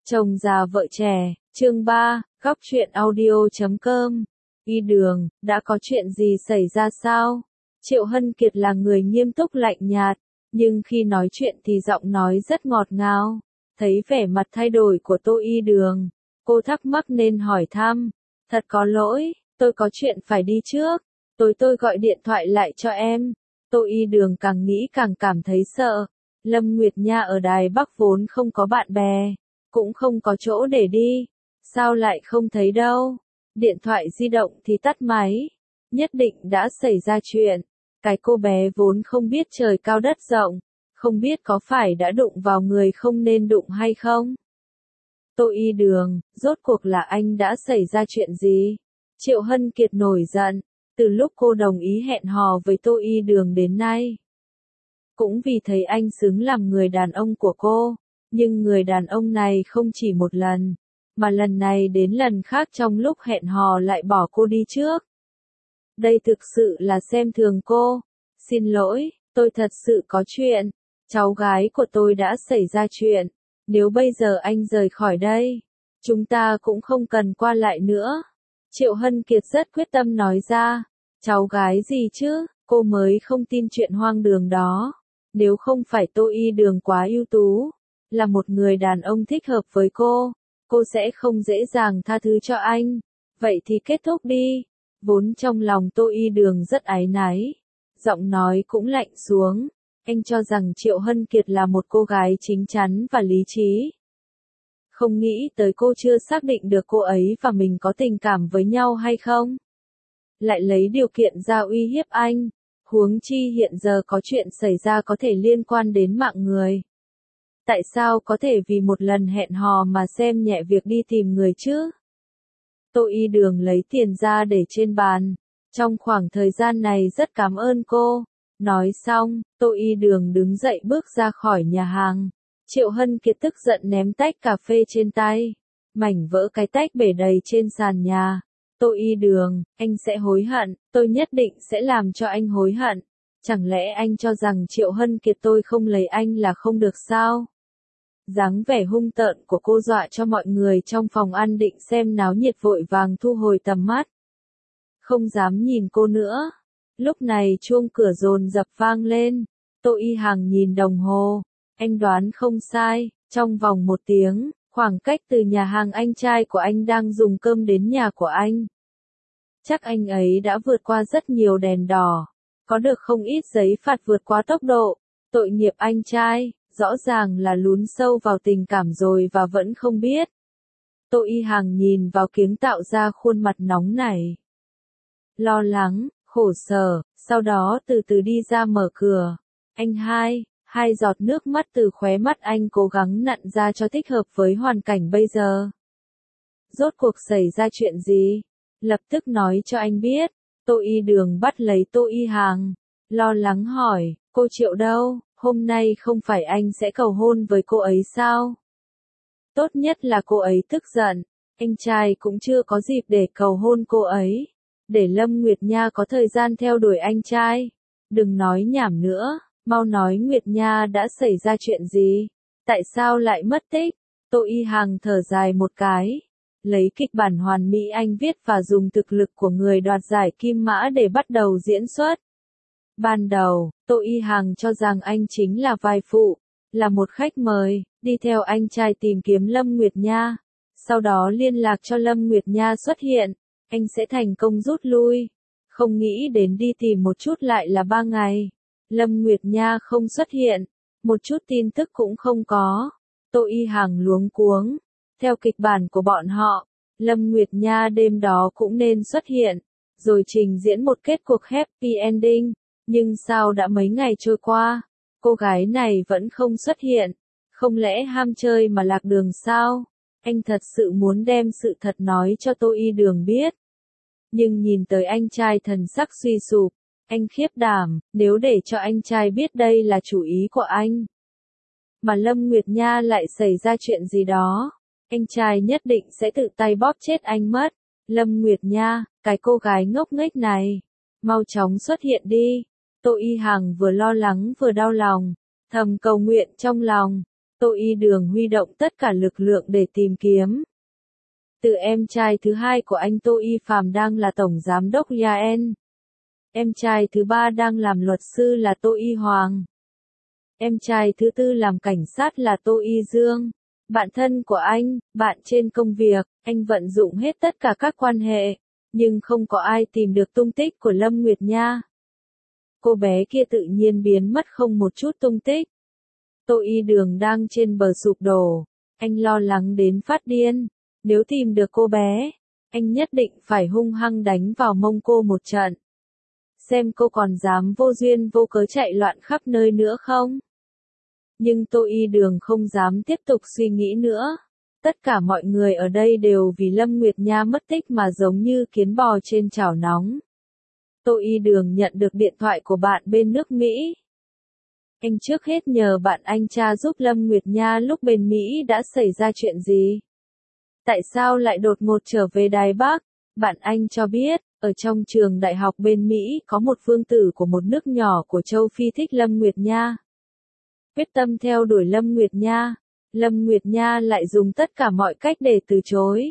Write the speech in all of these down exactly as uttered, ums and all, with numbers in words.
Chồng già vợ trẻ, chương ba, góc truyện audio chấm com. Y Đường, đã có chuyện gì xảy ra sao? Triệu Hân Kiệt là người nghiêm túc lạnh nhạt, nhưng khi nói chuyện thì giọng nói rất ngọt ngào. Thấy vẻ mặt thay đổi của Tô Y Đường, cô thắc mắc nên hỏi thăm. Thật có lỗi, tôi có chuyện phải đi trước. Tối tôi gọi điện thoại lại cho em. Tô Y Đường càng nghĩ càng cảm thấy sợ. Lâm Nguyệt Nha ở Đài Bắc vốn không có bạn bè, cũng không có chỗ để đi. Sao lại không thấy đâu? Điện thoại di động thì tắt máy. Nhất định đã xảy ra chuyện. Cái cô bé vốn không biết trời cao đất rộng, không biết có phải đã đụng vào người không nên đụng hay không. Tô Y Đường, rốt cuộc là anh đã xảy ra chuyện gì? Triệu Hân Kiệt nổi giận, từ lúc cô đồng ý hẹn hò với Tô Y Đường đến nay. Cũng vì thấy anh xứng làm người đàn ông của cô, nhưng người đàn ông này không chỉ một lần, mà lần này đến lần khác trong lúc hẹn hò lại bỏ cô đi trước. Đây thực sự là xem thường cô. Xin lỗi, tôi thật sự có chuyện. Cháu gái của tôi đã xảy ra chuyện. Nếu bây giờ anh rời khỏi đây, chúng ta cũng không cần qua lại nữa. Triệu Hân Kiệt rất quyết tâm nói ra. Cháu gái gì chứ, cô mới không tin chuyện hoang đường đó. Nếu không phải Tô Y Đường quá ưu tú, là một người đàn ông thích hợp với cô, cô sẽ không dễ dàng tha thứ cho anh. Vậy thì kết thúc đi. Vốn trong lòng Tô Y Đường rất áy náy, giọng nói cũng lạnh xuống. Anh cho rằng Triệu Hân Kiệt là một cô gái chính chắn và lý trí. Không nghĩ tới cô chưa xác định được cô ấy và mình có tình cảm với nhau hay không. Lại lấy điều kiện ra uy hiếp anh. Huống chi hiện giờ có chuyện xảy ra có thể liên quan đến mạng người. Tại sao có thể vì một lần hẹn hò mà xem nhẹ việc đi tìm người chứ? Tô Y Đường lấy tiền ra để trên bàn. Trong khoảng thời gian này rất cảm ơn cô. Nói xong, Tô Y Đường đứng dậy bước ra khỏi nhà hàng. Triệu Hân Kiệt tức giận ném tách cà phê trên tay. Mảnh vỡ cái tách bể đầy trên sàn nhà. Tô Y Đường, anh sẽ hối hận, tôi nhất định sẽ làm cho anh hối hận. Chẳng lẽ anh cho rằng Triệu Hân Kiệt tôi không lấy anh là không được sao? Dáng vẻ hung tợn của cô dọa cho mọi người trong phòng ăn định xem náo nhiệt vội vàng thu hồi tầm mắt. Không dám nhìn cô nữa. Lúc này chuông cửa dồn dập vang lên. Tô Y Hằng nhìn đồng hồ. Anh đoán không sai, trong vòng một tiếng, khoảng cách từ nhà hàng anh trai của anh đang dùng cơm đến nhà của anh. Chắc anh ấy đã vượt qua rất nhiều đèn đỏ, có được không ít giấy phạt vượt quá tốc độ. Tội nghiệp anh trai, rõ ràng là lún sâu vào tình cảm rồi và vẫn không biết. Tô Y Hằng nhìn vào kiếng tạo ra khuôn mặt nóng nảy, lo lắng, khổ sở, sau đó từ từ đi ra mở cửa. Anh hai, hai giọt nước mắt từ khóe mắt anh cố gắng nặn ra cho thích hợp với hoàn cảnh bây giờ. Rốt cuộc xảy ra chuyện gì? Lập tức nói cho anh biết. Tô Y Đường bắt lấy Tô Y Hằng, lo lắng hỏi, cô Triệu đâu, hôm nay không phải anh sẽ cầu hôn với cô ấy sao? Tốt nhất là cô ấy tức giận, anh trai cũng chưa có dịp để cầu hôn cô ấy, để Lâm Nguyệt Nha có thời gian theo đuổi anh trai. Đừng nói nhảm nữa, mau nói Nguyệt Nha đã xảy ra chuyện gì? Tại sao lại mất tích? Tô Y Hằng thở dài một cái. Lấy kịch bản hoàn mỹ anh viết và dùng thực lực của người đoạt giải Kim Mã để bắt đầu diễn xuất. Ban đầu, Tô Y Hằng cho rằng anh chính là vai phụ, là một khách mời, đi theo anh trai tìm kiếm Lâm Nguyệt Nha. Sau đó liên lạc cho Lâm Nguyệt Nha xuất hiện, anh sẽ thành công rút lui. Không nghĩ đến đi tìm một chút lại là ba ngày. Lâm Nguyệt Nha không xuất hiện, một chút tin tức cũng không có. Tô Y Hằng luống cuống. Theo kịch bản của bọn họ, Lâm Nguyệt Nha đêm đó cũng nên xuất hiện, rồi trình diễn một kết cuộc happy ending. Nhưng sao đã mấy ngày trôi qua, cô gái này vẫn không xuất hiện? Không lẽ ham chơi mà lạc đường sao? Anh thật sự muốn đem sự thật nói cho Tô Y Đường biết. Nhưng nhìn tới anh trai thần sắc suy sụp, anh khiếp đảm, nếu để cho anh trai biết đây là chủ ý của anh, mà Lâm Nguyệt Nha lại xảy ra chuyện gì đó, anh trai nhất định sẽ tự tay bóp chết anh mất. Lâm Nguyệt Nha, cái cô gái ngốc nghếch này, mau chóng xuất hiện đi. Tô Y Hằng vừa lo lắng vừa đau lòng, thầm cầu nguyện trong lòng. Tô Y Đường huy động tất cả lực lượng để tìm kiếm. Từ em trai thứ hai của anh Tô Y Phàm đang là tổng giám đốc Yaen. Em trai thứ ba đang làm luật sư là Tô Y Hoàng. Em trai thứ tư làm cảnh sát là Tô Y Dương. Bạn thân của anh, bạn trên công việc, anh vận dụng hết tất cả các quan hệ, nhưng không có ai tìm được tung tích của Lâm Nguyệt Nha. Cô bé kia tự nhiên biến mất không một chút tung tích. Tô Y Đường đang trên bờ sụp đổ, anh lo lắng đến phát điên. Nếu tìm được cô bé, anh nhất định phải hung hăng đánh vào mông cô một trận. Xem cô còn dám vô duyên vô cớ chạy loạn khắp nơi nữa không? Nhưng Tô Y Đường không dám tiếp tục suy nghĩ nữa. Tất cả mọi người ở đây đều vì Lâm Nguyệt Nha mất tích mà giống như kiến bò trên chảo nóng. Tô Y Đường nhận được điện thoại của bạn bên nước Mỹ. Anh trước hết nhờ bạn anh tra giúp Lâm Nguyệt Nha lúc bên Mỹ đã xảy ra chuyện gì. Tại sao lại đột ngột trở về Đài Bắc? Bạn anh cho biết, ở trong trường đại học bên Mỹ có một vương tử của một nước nhỏ của châu Phi thích Lâm Nguyệt Nha. Quyết tâm theo đuổi Lâm Nguyệt Nha, Lâm Nguyệt Nha lại dùng tất cả mọi cách để từ chối.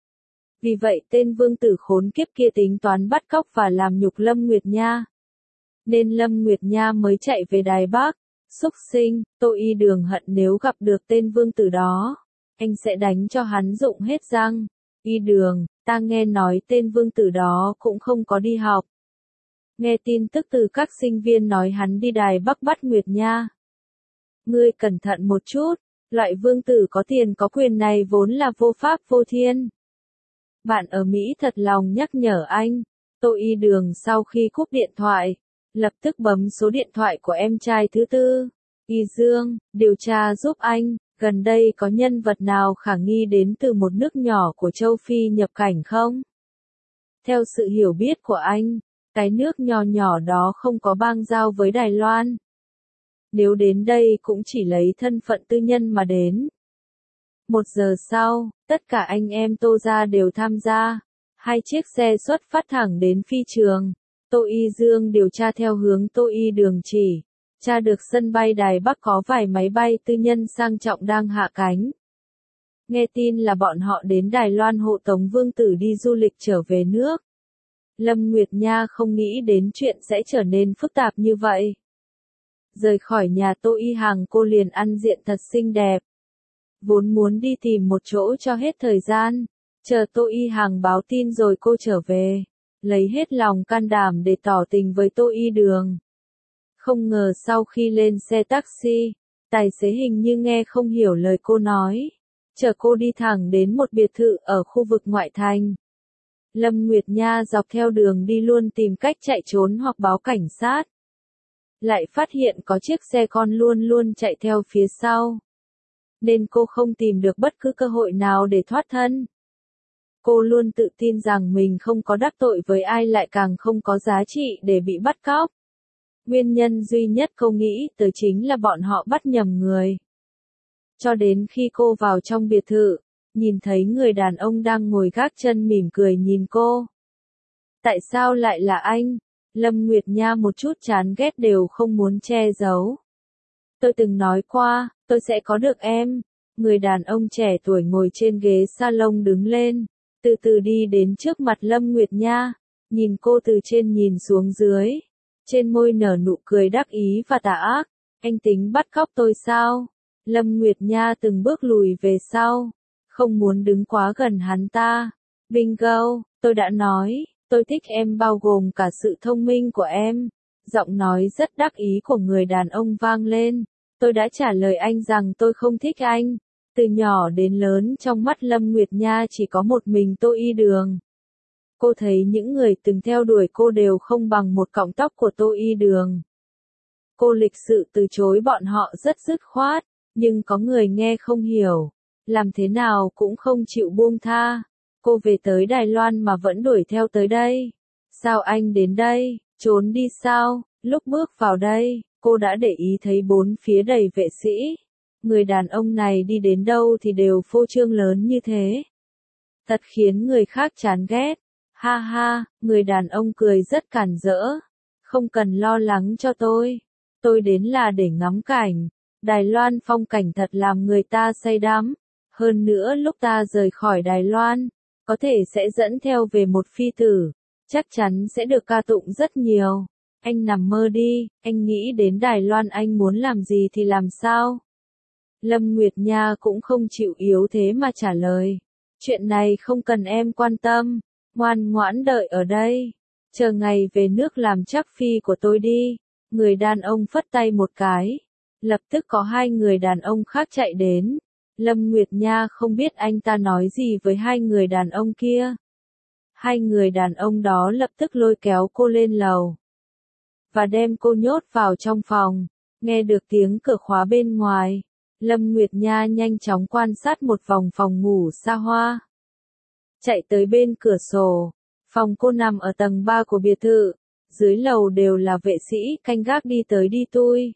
Vì vậy tên vương tử khốn kiếp kia tính toán bắt cóc và làm nhục Lâm Nguyệt Nha. Nên Lâm Nguyệt Nha mới chạy về Đài Bắc. Xúc sinh, Tô Y Đường hận nếu gặp được tên vương tử đó. Anh sẽ đánh cho hắn rụng hết răng. Y Đường, ta nghe nói tên vương tử đó cũng không có đi học. Nghe tin tức từ các sinh viên nói hắn đi Đài Bắc bắt Nguyệt Nha. Ngươi cẩn thận một chút, loại vương tử có tiền có quyền này vốn là vô pháp vô thiên. Bạn ở Mỹ thật lòng nhắc nhở anh. Tô Y Đường sau khi cúp điện thoại, lập tức bấm số điện thoại của em trai thứ tư, Y Dương, điều tra giúp anh, gần đây có nhân vật nào khả nghi đến từ một nước nhỏ của châu Phi nhập cảnh không? Theo sự hiểu biết của anh, cái nước nhỏ nhỏ đó không có bang giao với Đài Loan. Nếu đến đây cũng chỉ lấy thân phận tư nhân mà đến. Một giờ sau, tất cả anh em Tô gia đều tham gia. Hai chiếc xe xuất phát thẳng đến phi trường. Tô Y Dương điều tra theo hướng Tô Y Đường chỉ. Tra được sân bay Đài Bắc có vài máy bay tư nhân sang trọng đang hạ cánh. Nghe tin là bọn họ đến Đài Loan hộ tống vương tử đi du lịch trở về nước. Lâm Nguyệt Nha không nghĩ đến chuyện sẽ trở nên phức tạp như vậy. Rời khỏi nhà Tô Y Hằng cô liền ăn diện thật xinh đẹp. Vốn muốn đi tìm một chỗ cho hết thời gian, chờ Tô Y Hằng báo tin rồi cô trở về, lấy hết lòng can đảm để tỏ tình với Tô Y Đường. Không ngờ sau khi lên xe taxi, tài xế hình như nghe không hiểu lời cô nói, chở cô đi thẳng đến một biệt thự ở khu vực ngoại thành. Lâm Nguyệt Nha dọc theo đường đi luôn tìm cách chạy trốn hoặc báo cảnh sát. Lại phát hiện có chiếc xe con luôn luôn chạy theo phía sau. Nên cô không tìm được bất cứ cơ hội nào để thoát thân. Cô luôn tự tin rằng mình không có đắc tội với ai lại càng không có giá trị để bị bắt cóc. Nguyên nhân duy nhất cô nghĩ tới chính là bọn họ bắt nhầm người. Cho đến khi cô vào trong biệt thự, nhìn thấy người đàn ông đang ngồi gác chân mỉm cười nhìn cô. Tại sao lại là anh? Lâm Nguyệt Nha một chút chán ghét đều không muốn che giấu. Tôi từng nói qua, tôi sẽ có được em. Người đàn ông trẻ tuổi ngồi trên ghế salon đứng lên, từ từ đi đến trước mặt Lâm Nguyệt Nha, nhìn cô từ trên nhìn xuống dưới. Trên môi nở nụ cười đắc ý và tà ác. Anh tính bắt cóc tôi sao? Lâm Nguyệt Nha từng bước lùi về sau, không muốn đứng quá gần hắn ta. Bingo, tôi đã nói, tôi thích em bao gồm cả sự thông minh của em. Giọng nói rất đắc ý của người đàn ông vang lên. Tôi đã trả lời anh rằng tôi không thích anh. Từ nhỏ đến lớn trong mắt Lâm Nguyệt Nha chỉ có một mình Tô Y Đường. Cô thấy những người từng theo đuổi cô đều không bằng một cọng tóc của Tô Y Đường. Cô lịch sự từ chối bọn họ rất dứt khoát, nhưng có người nghe không hiểu, làm thế nào cũng không chịu buông tha. Cô về tới Đài Loan mà vẫn đuổi theo tới đây. Sao anh đến đây, trốn đi sao? Lúc bước vào đây, cô đã để ý thấy bốn phía đầy vệ sĩ. Người đàn ông này đi đến đâu thì đều phô trương lớn như thế. Thật khiến người khác chán ghét. Ha ha, người đàn ông cười rất cản rỡ. Không cần lo lắng cho tôi. Tôi đến là để ngắm cảnh. Đài Loan phong cảnh thật làm người ta say đắm. Hơn nữa lúc ta rời khỏi Đài Loan, có thể sẽ dẫn theo về một phi tử, chắc chắn sẽ được ca tụng rất nhiều. Anh nằm mơ đi, anh nghĩ đến Đài Loan anh muốn làm gì thì làm sao? Lâm Nguyệt Nha cũng không chịu yếu thế mà trả lời. Chuyện này không cần em quan tâm, ngoan ngoãn đợi ở đây. Chờ ngày về nước làm chắc phi của tôi đi. Người đàn ông phất tay một cái. Lập tức có hai người đàn ông khác chạy đến. Lâm Nguyệt Nha không biết anh ta nói gì với hai người đàn ông kia. Hai người đàn ông đó lập tức lôi kéo cô lên lầu. Và đem cô nhốt vào trong phòng. Nghe được tiếng cửa khóa bên ngoài. Lâm Nguyệt Nha nhanh chóng quan sát một vòng phòng ngủ xa hoa. Chạy tới bên cửa sổ. Phòng cô nằm ở tầng ba của biệt thự. Dưới lầu đều là vệ sĩ canh gác đi tới đi lui.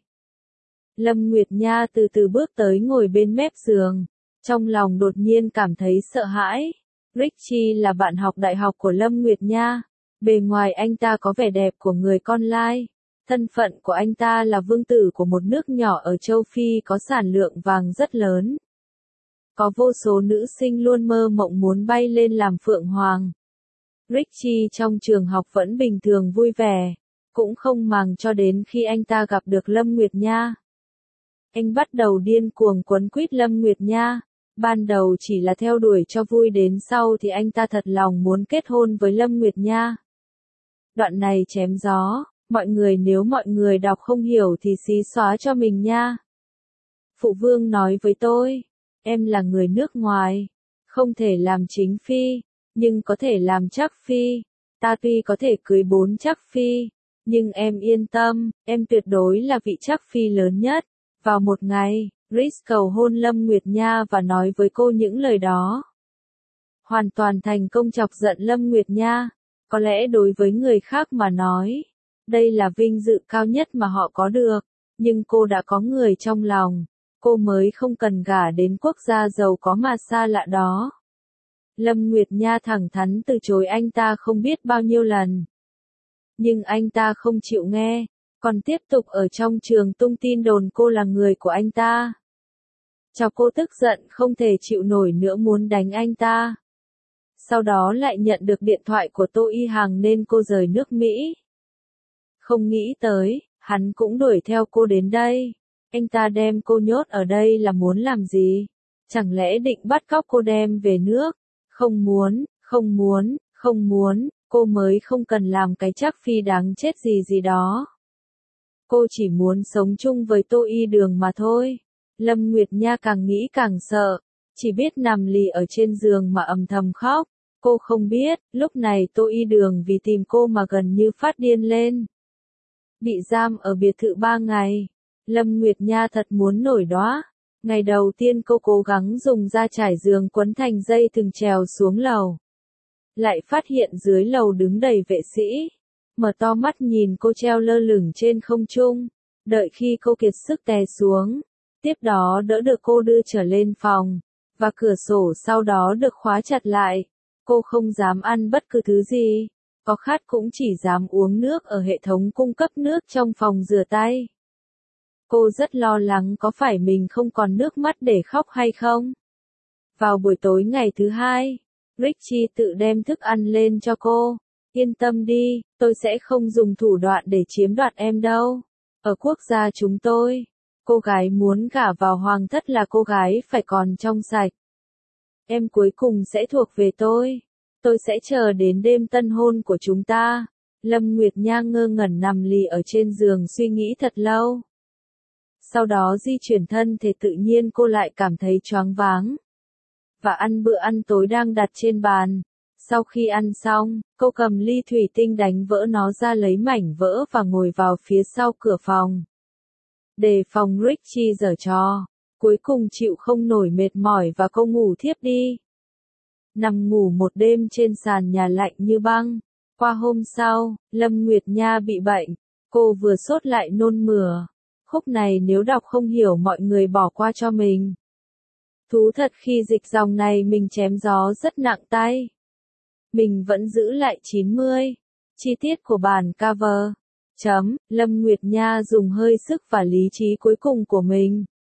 Lâm Nguyệt Nha từ từ bước tới ngồi bên mép giường. Trong lòng đột nhiên cảm thấy sợ hãi. Richie là bạn học đại học của Lâm Nguyệt Nha. Bề ngoài anh ta có vẻ đẹp của người con lai. Thân phận của anh ta là vương tử của một nước nhỏ ở châu Phi có sản lượng vàng rất lớn. Có vô số nữ sinh luôn mơ mộng muốn bay lên làm phượng hoàng. Richie trong trường học vẫn bình thường vui vẻ, cũng không màng cho đến khi anh ta gặp được Lâm Nguyệt Nha. Anh bắt đầu điên cuồng quấn quýt Lâm Nguyệt Nha. Ban đầu chỉ là theo đuổi cho vui, đến sau thì anh ta thật lòng muốn kết hôn với Lâm Nguyệt Nha. Đoạn này chém gió, mọi người nếu mọi người đọc không hiểu thì xí xóa cho mình nha. Phụ vương nói với tôi, em là người nước ngoài, không thể làm chính phi, nhưng có thể làm trắc phi. Ta tuy có thể cưới bốn trắc phi, nhưng em yên tâm, em tuyệt đối là vị trắc phi lớn nhất. Vào một ngày, Rhys cầu hôn Lâm Nguyệt Nha và nói với cô những lời đó. Hoàn toàn thành công chọc giận Lâm Nguyệt Nha. Có lẽ đối với người khác mà nói, đây là vinh dự cao nhất mà họ có được, nhưng cô đã có người trong lòng, cô mới không cần gả đến quốc gia giàu có mà xa lạ đó. Lâm Nguyệt Nha thẳng thắn từ chối anh ta không biết bao nhiêu lần. Nhưng anh ta không chịu nghe, còn tiếp tục ở trong trường tung tin đồn cô là người của anh ta. Cho cô tức giận không thể chịu nổi nữa muốn đánh anh ta. Sau đó lại nhận được điện thoại của Tô Y Hằng nên cô rời nước Mỹ. Không nghĩ tới, hắn cũng đuổi theo cô đến đây. Anh ta đem cô nhốt ở đây là muốn làm gì? Chẳng lẽ định bắt cóc cô đem về nước? Không muốn, không muốn, không muốn, cô mới không cần làm cái trắc phi đáng chết gì gì đó. Cô chỉ muốn sống chung với Tô Y Đường mà thôi. Lâm Nguyệt Nha càng nghĩ càng sợ, chỉ biết nằm lì ở trên giường mà âm thầm khóc. Cô không biết, lúc này Tô Y Đường vì tìm cô mà gần như phát điên lên. Bị giam ở biệt thự ba ngày, Lâm Nguyệt Nha thật muốn nổi đóa. Ngày đầu tiên cô cố gắng dùng da trải giường quấn thành dây thừng trèo xuống lầu. Lại phát hiện dưới lầu đứng đầy vệ sĩ. Mở to mắt nhìn cô treo lơ lửng trên không trung. Đợi khi cô kiệt sức té xuống. Tiếp đó đỡ được cô đưa trở lên phòng. Và cửa sổ sau đó được khóa chặt lại. Cô không dám ăn bất cứ thứ gì. Có khát cũng chỉ dám uống nước ở hệ thống cung cấp nước trong phòng rửa tay. Cô rất lo lắng có phải mình không còn nước mắt để khóc hay không. Vào buổi tối ngày thứ hai, Richie tự đem thức ăn lên cho cô. Yên tâm đi, tôi sẽ không dùng thủ đoạn để chiếm đoạt em đâu. Ở quốc gia chúng tôi, cô gái muốn gả vào hoàng thất là cô gái phải còn trong sạch. Em cuối cùng sẽ thuộc về tôi. Tôi sẽ chờ đến đêm tân hôn của chúng ta. Lâm Nguyệt Nha ngơ ngẩn nằm lì ở trên giường suy nghĩ thật lâu. Sau đó di chuyển thân thể tự nhiên cô lại cảm thấy choáng váng. Và ăn bữa ăn tối đang đặt trên bàn. Sau khi ăn xong, cô cầm ly thủy tinh đánh vỡ nó ra lấy mảnh vỡ và ngồi vào phía sau cửa phòng. Đề phòng Richie giở trò. Cuối cùng chịu không nổi mệt mỏi và cô ngủ thiếp đi. Nằm ngủ một đêm trên sàn nhà lạnh như băng. Qua hôm sau, Lâm Nguyệt Nha bị bệnh. Cô vừa sốt lại nôn mửa. Khúc này nếu đọc không hiểu mọi người bỏ qua cho mình. Thú thật khi dịch dòng này mình chém gió rất nặng tay. Mình vẫn giữ lại chín mươi. Chi tiết của bản cover. Chấm, Lâm Nguyệt Nha dùng hơi sức và lý trí cuối cùng của mình.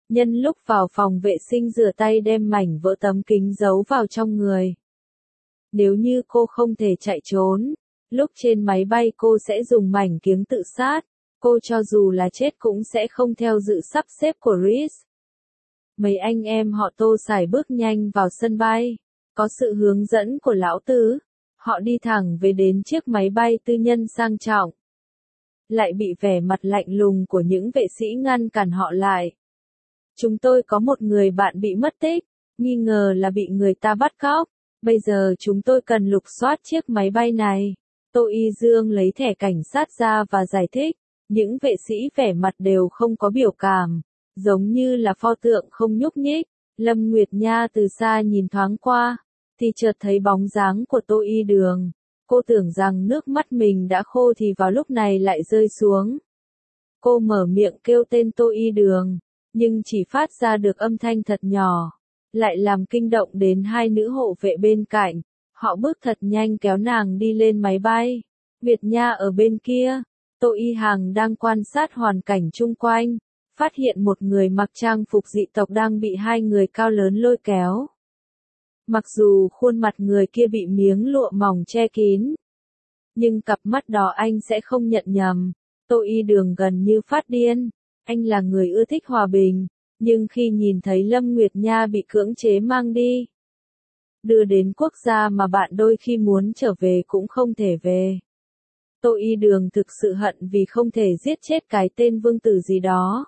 Nhân lúc vào phòng vệ sinh rửa tay đem mảnh vỡ tấm kính giấu vào trong người. Nếu như cô không thể chạy trốn, lúc trên máy bay cô sẽ dùng mảnh kiếng tự sát, cô cho dù là chết cũng sẽ không theo dự sắp xếp của Reese. Mấy anh em họ Tô xài bước nhanh vào sân bay, có sự hướng dẫn của lão tứ, họ đi thẳng về đến chiếc máy bay tư nhân sang trọng. Lại bị vẻ mặt lạnh lùng của những vệ sĩ ngăn cản họ lại. Chúng tôi có một người bạn bị mất tích, nghi ngờ là bị người ta bắt cóc, bây giờ chúng tôi cần lục soát chiếc máy bay này. Tô Y Dương lấy thẻ cảnh sát ra và giải thích, những vệ sĩ vẻ mặt đều không có biểu cảm, giống như là pho tượng không nhúc nhích. Lâm Nguyệt Nha từ xa nhìn thoáng qua, thì chợt thấy bóng dáng của Tô Y Đường. Cô tưởng rằng nước mắt mình đã khô thì vào lúc này lại rơi xuống. Cô mở miệng kêu tên Tô Y Đường, nhưng chỉ phát ra được âm thanh thật nhỏ, lại làm kinh động đến hai nữ hộ vệ bên cạnh. Họ bước thật nhanh kéo nàng đi lên máy bay. Nguyệt Nha ở bên kia, Tô Y Hằng đang quan sát hoàn cảnh chung quanh, phát hiện một người mặc trang phục dị tộc đang bị hai người cao lớn lôi kéo. Mặc dù khuôn mặt người kia bị miếng lụa mỏng che kín, nhưng cặp mắt đó anh sẽ không nhận nhầm. Tô Y Đường gần như phát điên, anh là người ưa thích hòa bình, nhưng khi nhìn thấy Lâm Nguyệt Nha bị cưỡng chế mang đi, đưa đến quốc gia mà bạn đôi khi muốn trở về cũng không thể về. Tô Y Đường thực sự hận vì không thể giết chết cái tên vương tử gì đó.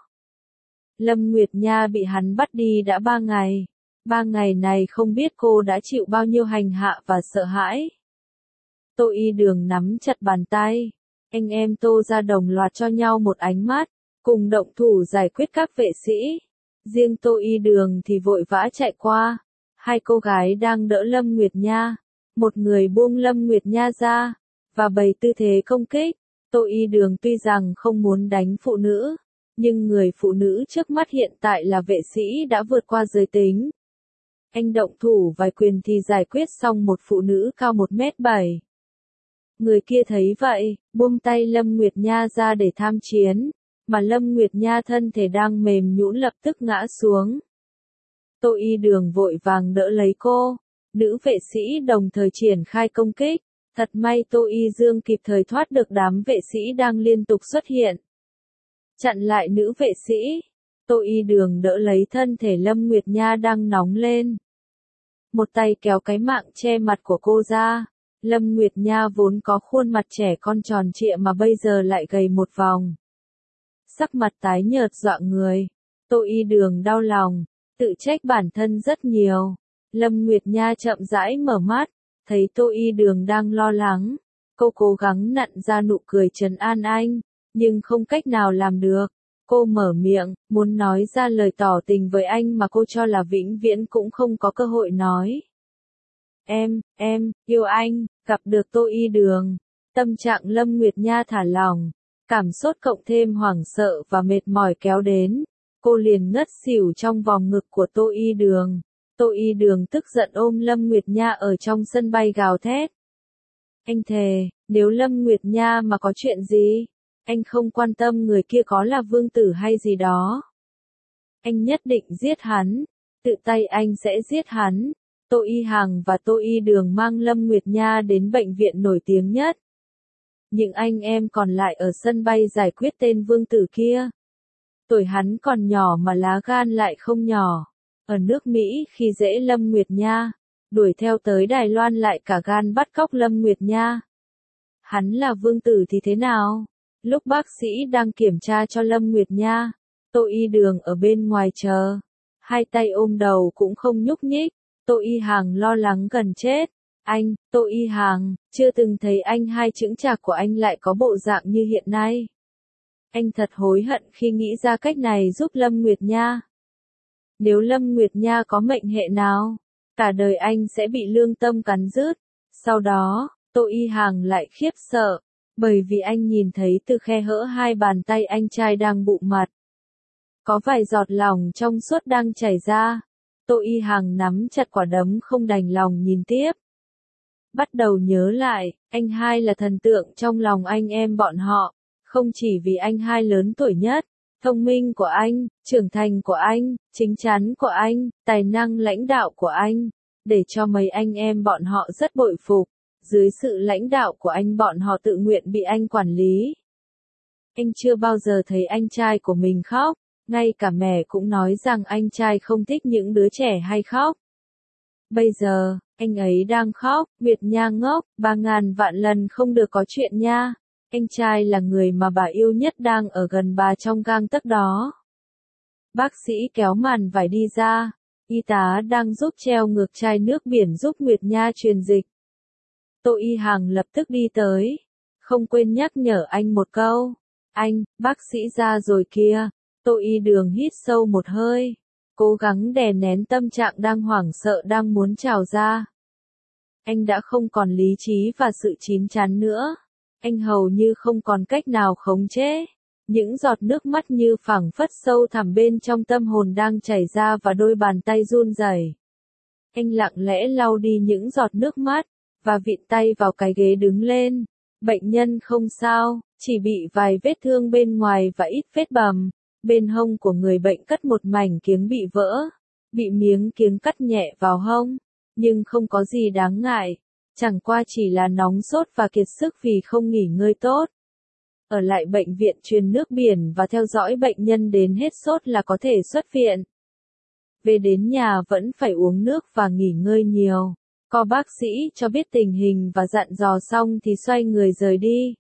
Lâm Nguyệt Nha bị hắn bắt đi đã ba ngày. Ba ngày này không biết cô đã chịu bao nhiêu hành hạ và sợ hãi. Tô Y Đường nắm chặt bàn tay. Anh em Tô ra đồng loạt cho nhau một ánh mắt, cùng động thủ giải quyết các vệ sĩ. Riêng Tô Y Đường thì vội vã chạy qua. Hai cô gái đang đỡ Lâm Nguyệt Nha. Một người buông Lâm Nguyệt Nha ra, và bày tư thế công kích. Tô Y Đường tuy rằng không muốn đánh phụ nữ, nhưng người phụ nữ trước mắt hiện tại là vệ sĩ đã vượt qua giới tính. Anh động thủ vài quyền thì giải quyết xong một phụ nữ cao một mét bảy. Người kia thấy vậy, buông tay Lâm Nguyệt Nha ra để tham chiến, mà Lâm Nguyệt Nha thân thể đang mềm nhũn lập tức ngã xuống. Tô Y Đường vội vàng đỡ lấy cô, nữ vệ sĩ đồng thời triển khai công kích. Thật may Tô Y Dương kịp thời thoát được đám vệ sĩ đang liên tục xuất hiện, chặn lại nữ vệ sĩ. Tô Y Đường đỡ lấy thân thể Lâm Nguyệt Nha đang nóng lên, một tay kéo cái mạng che mặt của cô ra. Lâm Nguyệt Nha vốn có khuôn mặt trẻ con tròn trịa mà bây giờ lại gầy một vòng, sắc mặt tái nhợt dọa người. Tô Y Đường đau lòng, tự trách bản thân rất nhiều. Lâm Nguyệt Nha chậm rãi mở mắt, thấy Tô Y Đường đang lo lắng, cô cố gắng nặn ra nụ cười trấn an anh, nhưng không cách nào làm được. Cô mở miệng, muốn nói ra lời tỏ tình với anh mà cô cho là vĩnh viễn cũng không có cơ hội nói. Em, em, yêu anh. Gặp được Tô Y Đường, tâm trạng Lâm Nguyệt Nha thả lỏng, cảm sốt cộng thêm hoảng sợ và mệt mỏi kéo đến, cô liền ngất xỉu trong vòng ngực của Tô Y Đường. Tô Y Đường tức giận ôm Lâm Nguyệt Nha ở trong sân bay gào thét. Anh thề, nếu Lâm Nguyệt Nha mà có chuyện gì, anh không quan tâm người kia có là vương tử hay gì đó. Anh nhất định giết hắn, tự tay anh sẽ giết hắn. Tô Y Hằng và Tô Y Đường mang Lâm Nguyệt Nha đến bệnh viện nổi tiếng nhất. Những anh em còn lại ở sân bay giải quyết tên vương tử kia. Tuổi hắn còn nhỏ mà lá gan lại không nhỏ. Ở nước Mỹ khi dễ Lâm Nguyệt Nha, đuổi theo tới Đài Loan lại cả gan bắt cóc Lâm Nguyệt Nha. Hắn là vương tử thì thế nào? Lúc bác sĩ đang kiểm tra cho Lâm Nguyệt Nha, Tô Y Đường ở bên ngoài chờ, hai tay ôm đầu cũng không nhúc nhích. Tô Y Hằng lo lắng gần chết. Anh, Tô Y Hằng, chưa từng thấy anh hai chững chạc của anh lại có bộ dạng như hiện nay. Anh thật hối hận khi nghĩ ra cách này giúp Lâm Nguyệt Nha. Nếu Lâm Nguyệt Nha có mệnh hệ nào, cả đời anh sẽ bị lương tâm cắn rứt. Sau đó, Tô Y Hằng lại khiếp sợ, bởi vì anh nhìn thấy từ khe hở hai bàn tay anh trai đang bụng mặt, có vài giọt lòng trong suốt đang chảy ra. Tô Y Hằng nắm chặt quả đấm không đành lòng nhìn tiếp. Bắt đầu nhớ lại, anh hai là thần tượng trong lòng anh em bọn họ, không chỉ vì anh hai lớn tuổi nhất, thông minh của anh, trưởng thành của anh, chính chắn của anh, tài năng lãnh đạo của anh, để cho mấy anh em bọn họ rất bội phục. Dưới sự lãnh đạo của anh bọn họ tự nguyện bị anh quản lý. Anh chưa bao giờ thấy anh trai của mình khóc, ngay cả mẹ cũng nói rằng anh trai không thích những đứa trẻ hay khóc. Bây giờ, anh ấy đang khóc, Nguyệt Nha ngốc, ba ngàn vạn lần không được có chuyện nha. Anh trai là người mà bà yêu nhất đang ở gần bà trong gang tấc đó. Bác sĩ kéo màn vải đi ra, y tá đang giúp treo ngược chai nước biển giúp Nguyệt Nha truyền dịch. Tô Y Hằng lập tức đi tới, không quên nhắc nhở anh một câu. Anh, bác sĩ ra rồi kìa. Tô Y Đường hít sâu một hơi, cố gắng đè nén tâm trạng đang hoảng sợ đang muốn trào ra. Anh đã không còn lý trí và sự chín chắn nữa. Anh hầu như không còn cách nào khống chế. Những giọt nước mắt như phảng phất sâu thẳm bên trong tâm hồn đang chảy ra và đôi bàn tay run rẩy. Anh lặng lẽ lau đi những giọt nước mắt, và vịn tay vào cái ghế đứng lên. Bệnh nhân không sao, chỉ bị vài vết thương bên ngoài và ít vết bầm. Bên hông của người bệnh cất một mảnh kiếng bị vỡ, bị miếng kiếng cắt nhẹ vào hông, nhưng không có gì đáng ngại, chẳng qua chỉ là nóng sốt và kiệt sức vì không nghỉ ngơi tốt. Ở lại bệnh viện truyền nước biển và theo dõi bệnh nhân đến hết sốt là có thể xuất viện. Về đến nhà vẫn phải uống nước và nghỉ ngơi nhiều. Có bác sĩ cho biết tình hình và dặn dò xong thì xoay người rời đi.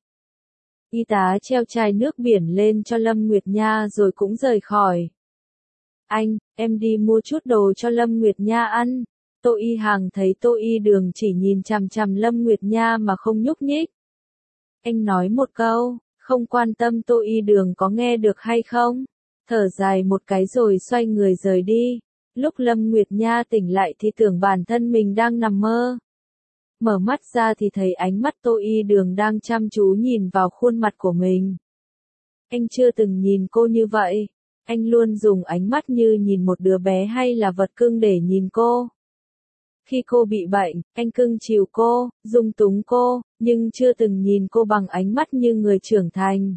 Y tá treo chai nước biển lên cho Lâm Nguyệt Nha rồi cũng rời khỏi. Anh, em đi mua chút đồ cho Lâm Nguyệt Nha ăn. Tô Y Hằng thấy Tô Y Đường chỉ nhìn chằm chằm Lâm Nguyệt Nha mà không nhúc nhích. Anh nói một câu, không quan tâm Tô Y Đường có nghe được hay không. Thở dài một cái rồi xoay người rời đi. Lúc Lâm Nguyệt Nha tỉnh lại thì tưởng bản thân mình đang nằm mơ. Mở mắt ra thì thấy ánh mắt Tô Y Đường đang chăm chú nhìn vào khuôn mặt của mình. Anh chưa từng nhìn cô như vậy. Anh luôn dùng ánh mắt như nhìn một đứa bé hay là vật cưng để nhìn cô. Khi cô bị bệnh, anh cưng chiều cô, dung túng cô, nhưng chưa từng nhìn cô bằng ánh mắt như người trưởng thành.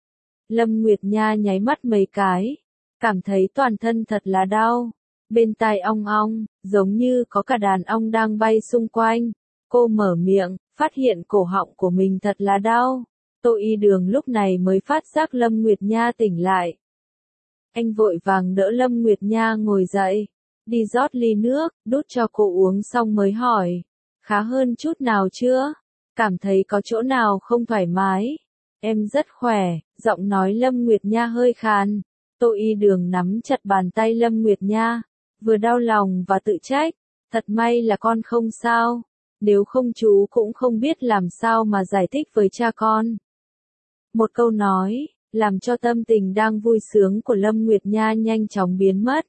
Lâm Nguyệt Nha nháy mắt mấy cái, cảm thấy toàn thân thật là đau. Bên tai ong ong, giống như có cả đàn ong đang bay xung quanh. Cô mở miệng, phát hiện cổ họng của mình thật là đau. Tô Y Đường lúc này mới phát giác Lâm Nguyệt Nha tỉnh lại. Anh vội vàng đỡ Lâm Nguyệt Nha ngồi dậy, đi rót ly nước, đút cho cô uống xong mới hỏi. Khá hơn chút nào chưa? Cảm thấy có chỗ nào không thoải mái? Em rất khỏe, giọng nói Lâm Nguyệt Nha hơi khàn. Tô Y Đường nắm chặt bàn tay Lâm Nguyệt Nha, vừa đau lòng và tự trách. Thật may là con không sao. Nếu không chú cũng không biết làm sao mà giải thích với cha con. Một câu nói, làm cho tâm tình đang vui sướng của Lâm Nguyệt Nha nhanh chóng biến mất.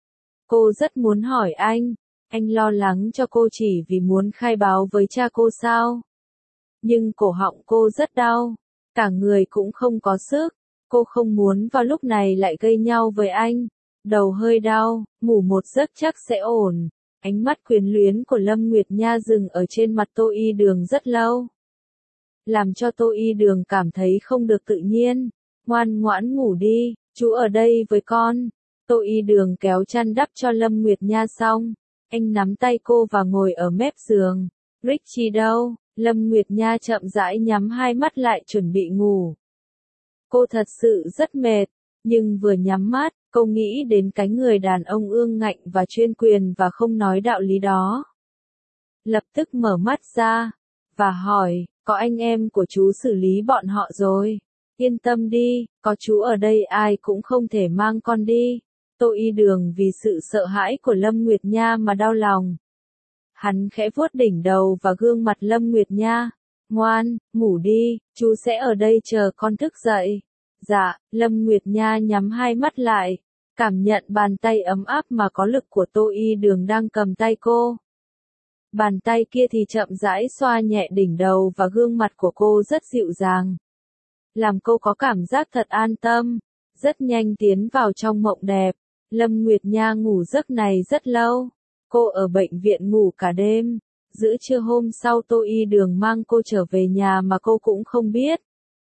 Cô rất muốn hỏi anh, anh lo lắng cho cô chỉ vì muốn khai báo với cha cô sao? Nhưng cổ họng cô rất đau, cả người cũng không có sức, cô không muốn vào lúc này lại gây nhau với anh. Đầu hơi đau, ngủ một giấc chắc sẽ ổn. Ánh mắt quyến luyến của Lâm Nguyệt Nha dừng ở trên mặt Tô Y Đường rất lâu. Làm cho Tô Y Đường cảm thấy không được tự nhiên. Ngoan ngoãn ngủ đi, chú ở đây với con. Tô Y Đường kéo chăn đắp cho Lâm Nguyệt Nha xong. Anh nắm tay cô và ngồi ở mép giường. Richie đâu? Lâm Nguyệt Nha chậm rãi nhắm hai mắt lại chuẩn bị ngủ. Cô thật sự rất mệt, nhưng vừa nhắm mắt, cô nghĩ đến cái người đàn ông ương ngạnh và chuyên quyền và không nói đạo lý đó. Lập tức mở mắt ra, và hỏi, có anh em của chú xử lý bọn họ rồi. Yên tâm đi, có chú ở đây ai cũng không thể mang con đi. Tô Y Đường vì sự sợ hãi của Lâm Nguyệt Nha mà đau lòng. Hắn khẽ vuốt đỉnh đầu và gương mặt Lâm Nguyệt Nha. Ngoan, ngủ đi, chú sẽ ở đây chờ con thức dậy. Dạ, Lâm Nguyệt Nha nhắm hai mắt lại, cảm nhận bàn tay ấm áp mà có lực của Tô Y Đường đang cầm tay cô. Bàn tay kia thì chậm rãi xoa nhẹ đỉnh đầu và gương mặt của cô rất dịu dàng. Làm cô có cảm giác thật an tâm, rất nhanh tiến vào trong mộng đẹp. Lâm Nguyệt Nha ngủ giấc này rất lâu. Cô ở bệnh viện ngủ cả đêm. Giữa trưa hôm sau Tô Y Đường mang cô trở về nhà mà cô cũng không biết.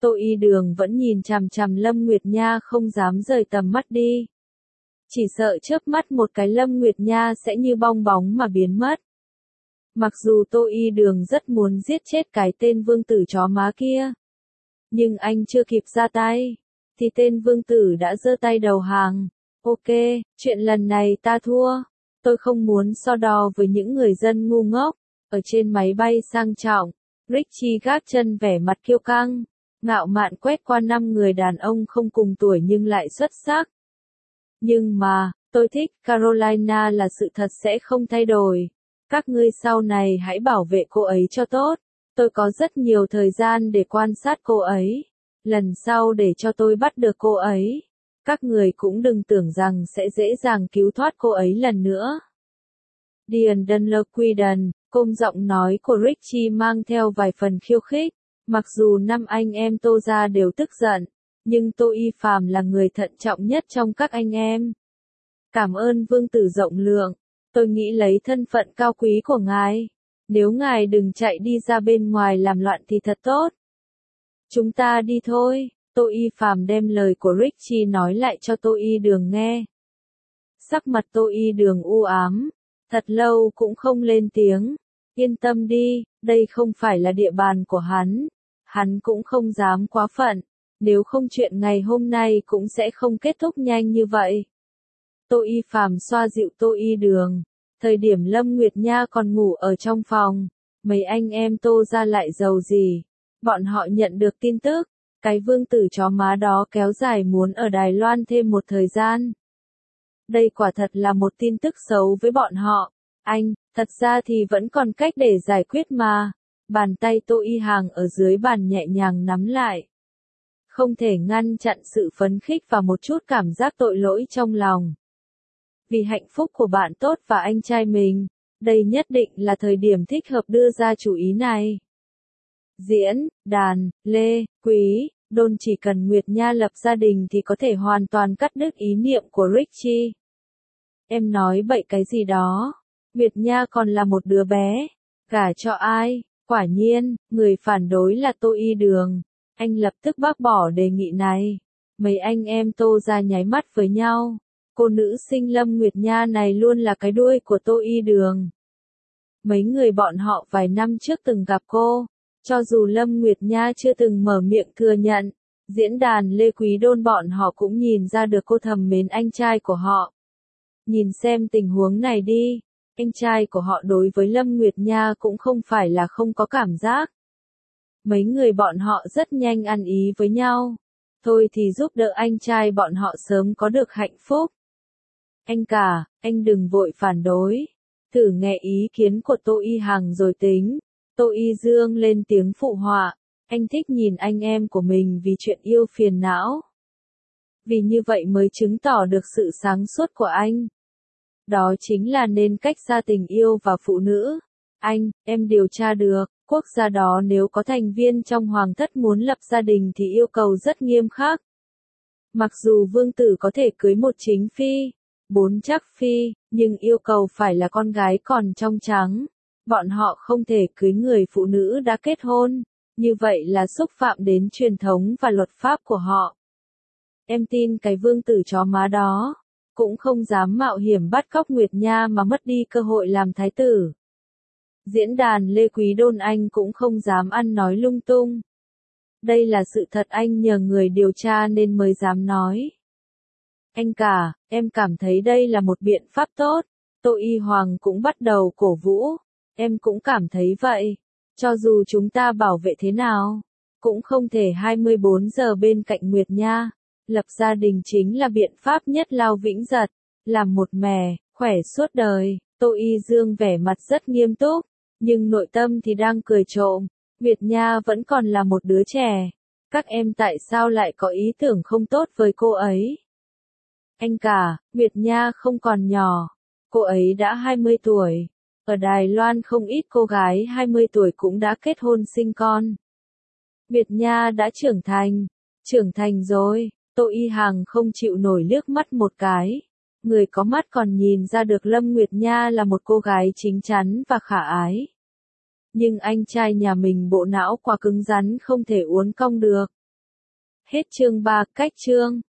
Tô Y Đường vẫn nhìn chằm chằm Lâm Nguyệt Nha không dám rời tầm mắt đi. Chỉ sợ chớp mắt một cái Lâm Nguyệt Nha sẽ như bong bóng mà biến mất. Mặc dù Tô Y Đường rất muốn giết chết cái tên vương tử chó má kia. Nhưng anh chưa kịp ra tay, thì tên vương tử đã giơ tay đầu hàng. Ok, chuyện lần này ta thua. Tôi không muốn so đo với những người dân ngu ngốc. Ở trên máy bay sang trọng, Richie gác chân vẻ mặt kiêu căng, ngạo mạn quét qua năm người đàn ông không cùng tuổi nhưng lại xuất sắc. Nhưng mà, tôi thích Carolina là sự thật sẽ không thay đổi. Các ngươi sau này hãy bảo vệ cô ấy cho tốt. Tôi có rất nhiều thời gian để quan sát cô ấy. Lần sau để cho tôi bắt được cô ấy. Các người cũng đừng tưởng rằng sẽ dễ dàng cứu thoát cô ấy lần nữa. Dian Dunlop-Quidden, công giọng nói của Richie mang theo vài phần khiêu khích. Mặc dù năm anh em Tô gia đều tức giận, nhưng Tô Y Phàm là người thận trọng nhất trong các anh em. Cảm ơn vương tử rộng lượng. Tôi nghĩ lấy thân phận cao quý của ngài, nếu ngài đừng chạy đi ra bên ngoài làm loạn thì thật tốt. Chúng ta đi thôi. Tô Y Phàm đem lời của Richie nói lại cho Tô Y Đường nghe. Sắc mặt Tô Y Đường u ám, thật lâu cũng không lên tiếng. Yên tâm đi, đây không phải là địa bàn của hắn. Hắn cũng không dám quá phận, nếu không chuyện ngày hôm nay cũng sẽ không kết thúc nhanh như vậy. Tô Y Phàm xoa dịu Tô Y Đường. Thời điểm Lâm Nguyệt Nha còn ngủ ở trong phòng, mấy anh em Tô gia lại giàu gì. Bọn họ nhận được tin tức, cái vương tử chó má đó kéo dài muốn ở Đài Loan thêm một thời gian. Đây quả thật là một tin tức xấu với bọn họ. Anh, thật ra thì vẫn còn cách để giải quyết mà. Bàn tay Tô Y Hàng ở dưới bàn nhẹ nhàng nắm lại. Không thể ngăn chặn sự phấn khích và một chút cảm giác tội lỗi trong lòng. Vì hạnh phúc của bạn tốt và anh trai mình, đây nhất định là thời điểm thích hợp đưa ra chủ ý này. Diễn, đàn, lê, quý, đôn chỉ cần Nguyệt Nha lập gia đình thì có thể hoàn toàn cắt đứt ý niệm của Richie. Em nói bậy cái gì đó? Nguyệt Nha còn là một đứa bé. Gả cho ai? Quả nhiên, người phản đối là Tô Y Đường. Anh lập tức bác bỏ đề nghị này. Mấy anh em Tô gia nháy mắt với nhau. Cô nữ sinh Lâm Nguyệt Nha này luôn là cái đuôi của Tô Y Đường. Mấy người bọn họ vài năm trước từng gặp cô. Cho dù Lâm Nguyệt Nha chưa từng mở miệng thừa nhận, diễn đàn Lê Quý Đôn bọn họ cũng nhìn ra được cô thầm mến anh trai của họ. Nhìn xem tình huống này đi, anh trai của họ đối với Lâm Nguyệt Nha cũng không phải là không có cảm giác. Mấy người bọn họ rất nhanh ăn ý với nhau. Thôi thì giúp đỡ anh trai bọn họ sớm có được hạnh phúc. Anh cả, anh đừng vội phản đối. Thử nghe ý kiến của Tô Y Hằng rồi tính. Tô Y Dương lên tiếng phụ họa. Anh thích nhìn anh em của mình vì chuyện yêu phiền não. Vì như vậy mới chứng tỏ được sự sáng suốt của anh. Đó chính là nên cách xa tình yêu và phụ nữ. Anh, em điều tra được, quốc gia đó nếu có thành viên trong hoàng thất muốn lập gia đình thì yêu cầu rất nghiêm khắc. Mặc dù vương tử có thể cưới một chính phi, bốn chắc phi, nhưng yêu cầu phải là con gái còn trong trắng. Bọn họ không thể cưới người phụ nữ đã kết hôn, như vậy là xúc phạm đến truyền thống và luật pháp của họ. Em tin cái vương tử chó má đó, cũng không dám mạo hiểm bắt cóc Nguyệt Nha mà mất đi cơ hội làm thái tử. Diễn đàn Lê Quý Đôn anh cũng không dám ăn nói lung tung. Đây là sự thật anh nhờ người điều tra nên mới dám nói. Anh cả, em cảm thấy đây là một biện pháp tốt. Tô Y Hoàng cũng bắt đầu cổ vũ. Em cũng cảm thấy vậy. Cho dù chúng ta bảo vệ thế nào, cũng không thể hai mươi bốn giờ bên cạnh Nguyệt Nha. Lập gia đình chính là biện pháp nhất lao vĩnh giật. Làm một mẻ, khỏe suốt đời. Tô Y Dương vẻ mặt rất nghiêm túc, nhưng nội tâm thì đang cười trộm. Nguyệt Nha vẫn còn là một đứa trẻ. Các em tại sao lại có ý tưởng không tốt với cô ấy? Anh cả, Nguyệt Nha không còn nhỏ. Cô ấy đã hai mươi tuổi. Ở Đài Loan không ít cô gái hai mươi tuổi cũng đã kết hôn sinh con. Nguyệt Nha đã trưởng thành. Trưởng thành rồi. Tô Y Hằng không chịu nổi liếc mắt một cái. Người có mắt còn nhìn ra được Lâm Nguyệt Nha là một cô gái chính chắn và khả ái. Nhưng anh trai nhà mình bộ não quá cứng rắn không thể uốn cong được. Hết chương ba, cách chương.